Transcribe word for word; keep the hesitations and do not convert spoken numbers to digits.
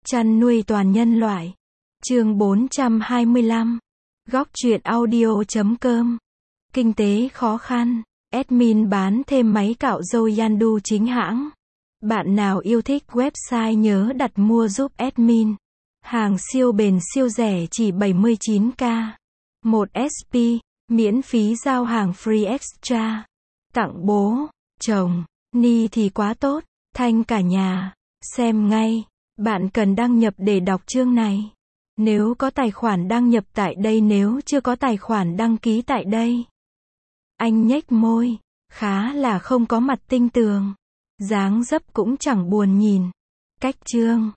Chăn nuôi toàn nhân loại. Chương bốn trăm hai mươi lăm. Góc truyện audio chấm com. Kinh tế khó khăn. Admin bán thêm máy cạo râu Yandu chính hãng. Bạn nào yêu thích website nhớ đặt mua giúp admin. Hàng siêu bền siêu rẻ chỉ bảy mươi chín k. một ét pê, miễn phí giao hàng free extra. Tặng bố, chồng, ni thì quá tốt, thanh cả nhà. Xem ngay. Bạn cần đăng nhập để đọc chương này. Nếu có tài khoản đăng nhập tại đây, nếu chưa có tài khoản đăng ký tại đây. Anh nhếch môi, khá là không có mặt tinh tường. Dáng dấp cũng chẳng buồn nhìn. Cách chương.